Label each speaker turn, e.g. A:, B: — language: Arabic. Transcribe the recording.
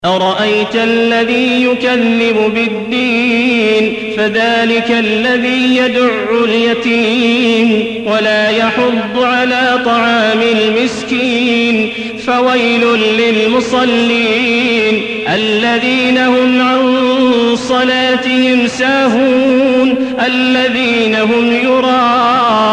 A: أرأيت الذي يكذب بالدين فذلك الذي يدع اليتيم ولا يحض على طعام المسكين فويل للمصلين الذين هم عن صلاتهم ساهون الذين هم يراءون